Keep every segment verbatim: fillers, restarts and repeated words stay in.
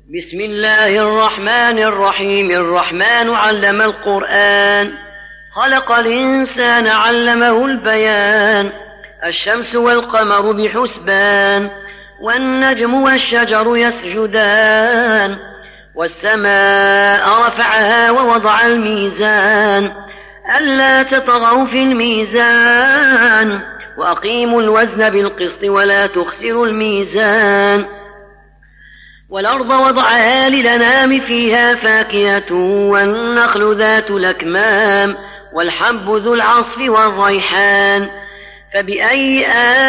بسم الله الرحمن الرحيم. الرحمن علم القرآن، خلق الإنسان علمه البيان. الشمس والقمر بحسبان، والنجم والشجر يسجدان. والسماء رفعها ووضع الميزان، ألا تطغوا في الميزان، وأقيموا الوزن بالقسط ولا تخسروا الميزان. والأرض وضعها للأنام فيها فاكهة والنخل ذات الأكمام والحب ذو العصف والريحان. فبأي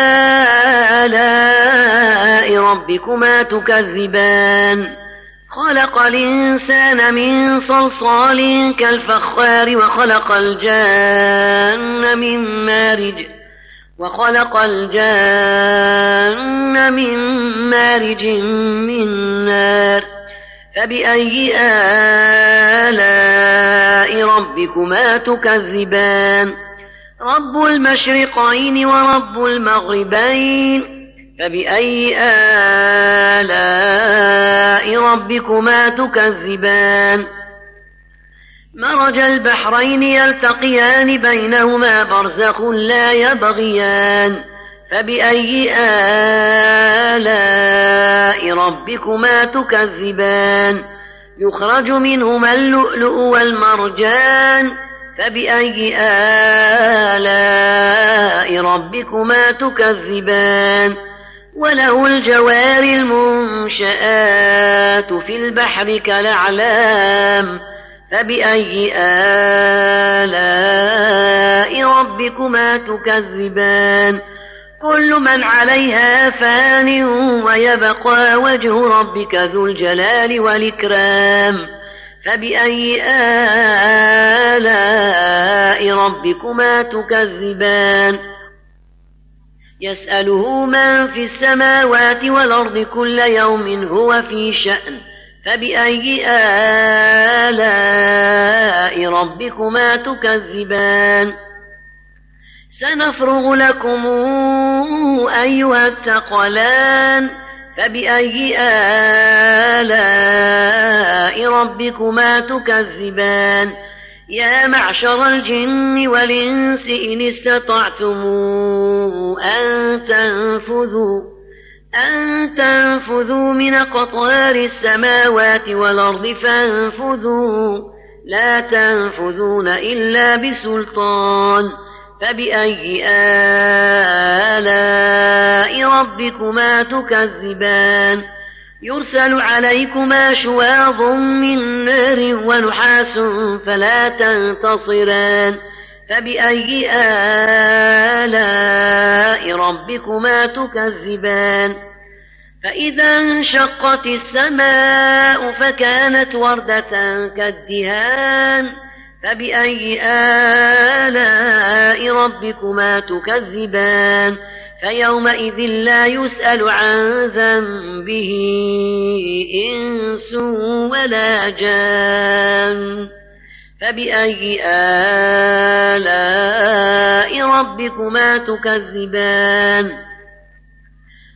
آلاء ربكما تكذبان؟ خلق الإنسان من صلصال كالفخار وخلق الجان من مارج وخلق الجان من مارج من نار. فبأي آلاء ربكما تكذبان؟ رب المشرقين ورب المغربين. فبأي آلاء ربكما تكذبان؟ مرج البحرين يلتقيان بينهما برزخ لا يبغيان. فبأي آلاء ربكما تكذبان؟ يخرج منهما اللؤلؤ والمرجان. فبأي آلاء ربكما تكذبان؟ وله الجوار المنشآت في البحر كالأعلام. فبأي آلاء ربكما تكذبان؟ كل من عليها فان ويبقى وجه ربك ذو الجلال والإكرام. فبأي آلاء ربكما تكذبان؟ يسأله من في السماوات والأرض كل يوم هو في شأن. فبأي آلاء ربكما تكذبان؟ سنفرغ لكم أيها الثقلان. فبأي آلاء ربكما تكذبان؟ يا معشر الجن والإنس إن استطعتم أن تنفذوا أن تنفذوا من أقطار السماوات والأرض فانفذوا، لا تنفذون إلا بسلطان. فبأي آلاء ربكما تكذبان؟ يرسل عليكما شواظ من نار ونحاس فلا تنتصران. فبأي آلاء ربكما تكذبان؟ فإذا انشقت السماء فكانت وردة كالدهان. فبأي آلاء ربكما تكذبان؟ فيومئذ لا يسأل عن ذنبه إنس ولا جان. فبأي آلاء ربكما تكذبان؟